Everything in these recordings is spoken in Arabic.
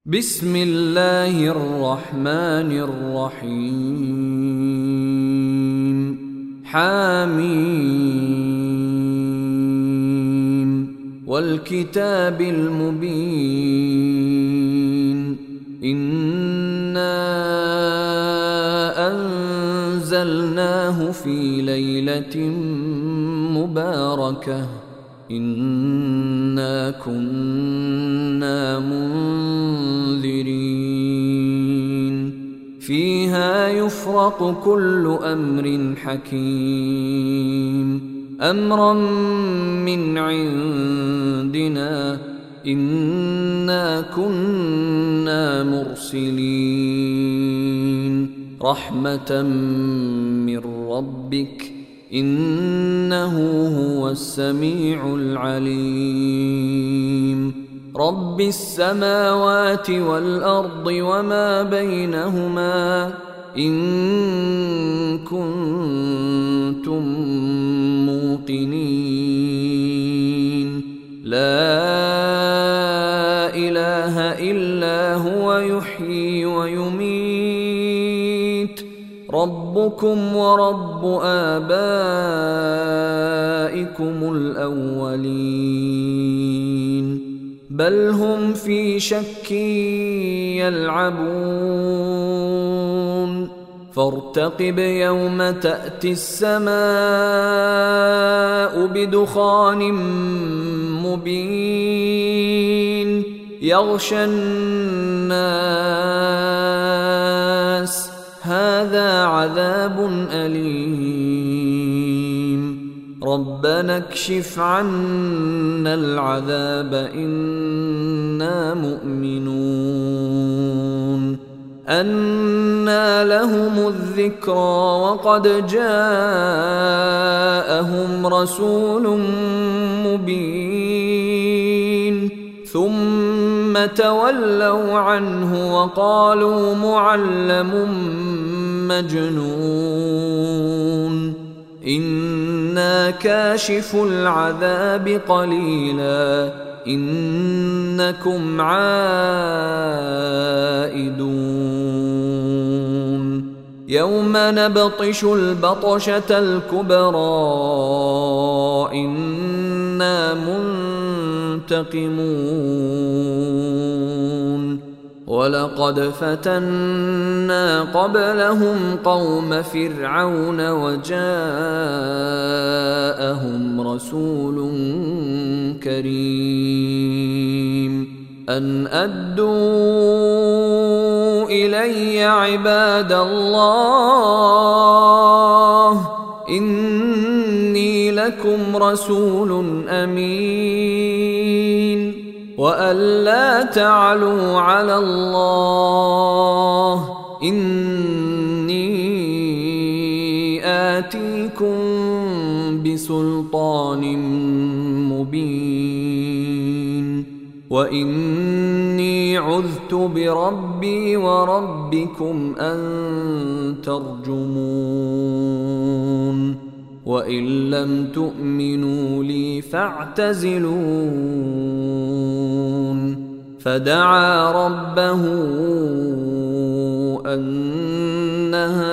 بسم الله الرحمن الرحيم حميم والكتاب المبين إنا أنزلناه في ليلة مباركة إنا كنا منذرين فيها يفرق كل أمر حكيم أمرا من عندنا إنا كنا مرسلين رحمة من ربك إنه هو السميع العليم رب السماوات والأرض وما بينهما إن كنتم موقنين لا إله إلا هو يحيي ويميت ربكم ورب آبائكم الأولين بل هم في شك يلعبون فارتقب يوم تأتي السماء بدخان مبين يغشى الناس هذا عذاب أليم ربنا اكشف عنا العذاب إنا مؤمنون أنى لهم الذكرى وقد جاءهم رسول مبين ثم تولوا عنه وقالوا معلم مجنون إنا كاشف العذاب قليلا إنكم عائدون يوم نبطش البطشة الكبرى إنا منتقمون ولقد فتنا قبلهم قوم فرعون وجاءهم رسول كريم أن أدوا إلي عباد الله إني لكم رسول أمين وأن لا تعلوا على الله إني آتيكم بسلطان مبين وإني عذت بربي وربكم أن ترجمون وإن لم تؤمنوا لي فاعتزلون فدعا ربه أن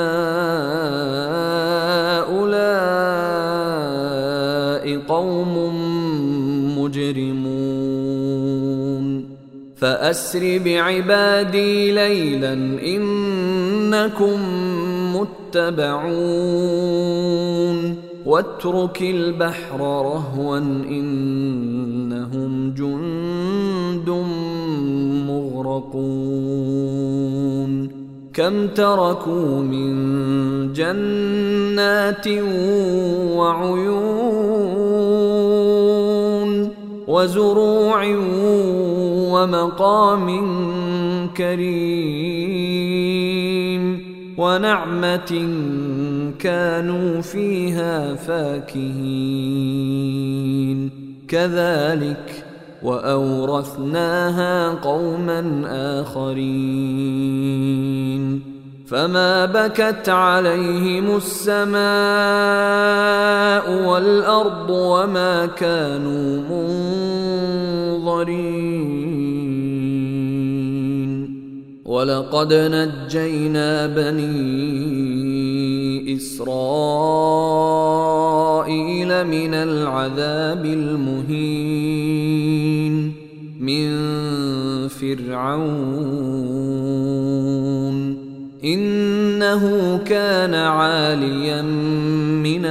هؤلاء قوم مجرمون فأسر بعبادي ليلا إنكم متبعون واترك البحر رهوا إنهم جند مغرقون كم تركوا من جنات وعيون وزروع ومقام كريم ونعمة كانوا فيها فاكهين كذلك وأورثناها قوما آخرين فما بكت عليهم السماء والأرض وما كانوا منظرين ولقد نجينا بني إسرائيل من العذاب المهين من فرعون إنه كان عاليا من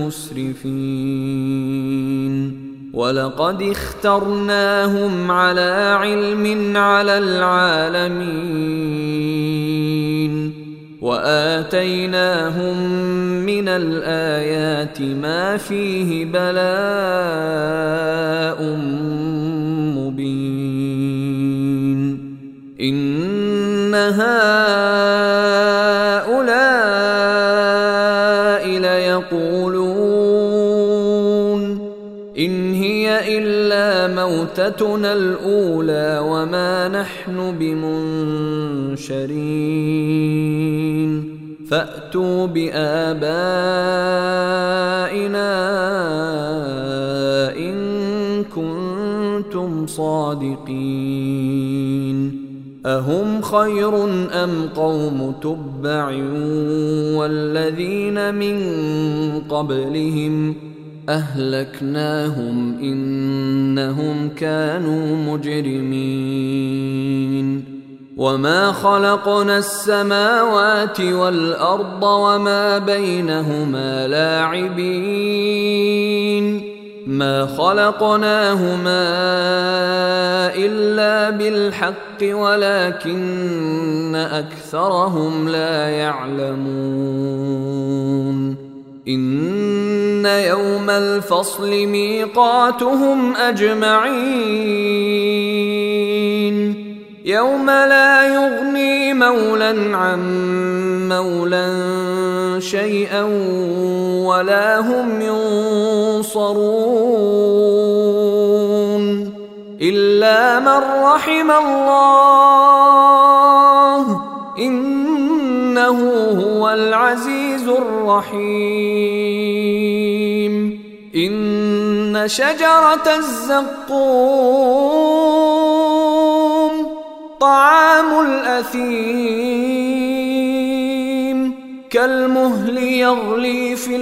المسرفين ولقد اخترناهم على علم على العالمين وآتيناهم من الآيات ما فيه بلاء مبين إن هؤلاء ليقولون إن هي إلا موتتنا الأولى وما نحن بمنشرين فأتوا بآبائنا إن كنتم صادقين أهم خير أم قوم تبع والذين من قبلهم أهلكناهم إنهم كانوا مجرمين وما خلقنا السماوات والأرض وما بينهما لاعبين ما خلقناهما إلا بالحق ولكن أكثرهم لا يعلمون إن يوم الفصل ميقاتهم أجمعين يوم لا يغني مولى عن مولى شيئا ولا هم ينصرون إلا من رحم الله إنه هو العزيز الرحيم إن شجرة الزقوم طعام الأثيم كالمهل يغلي في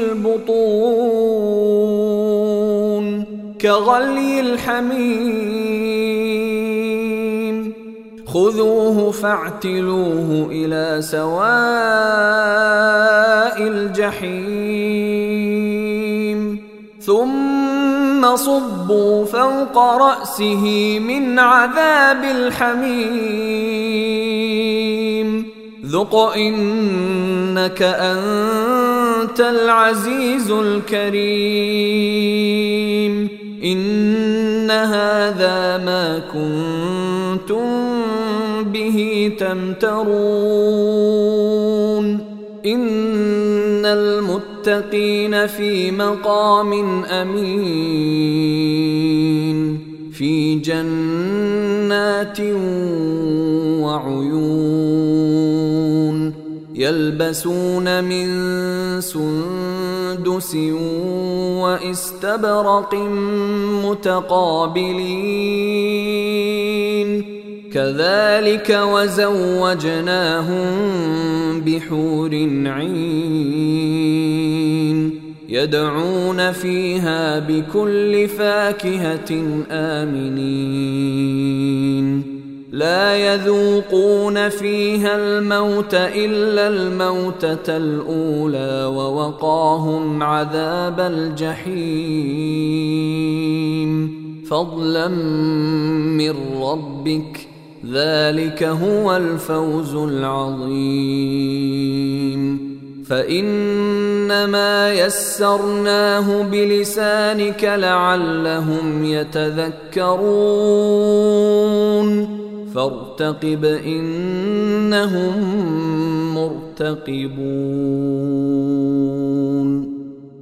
البطون كغلي الحميم خذوه فاعتلوه إلى سواء الجحيم ثم صبوا فوق رأسه من عذاب الحميم ذق إنك أنت العزيز الكريم إن هذا ما كنتم به تمترون إن المتقين في مقام أمين في جنات وعيون يلبسون من سندس واستبرق متقابلين كذلك وزوجناهم بحور عين يدعون فيها بكل فاكهة آمنين لا يذوقون فيها الموت إلا الموتة الأولى ووقاهم عذاب الجحيم فضلا من ربك ذلك هو الفوز العظيم فإنما يسرناه بلسانك لعلهم يتذكرون فارتقب إنهم مرتقبون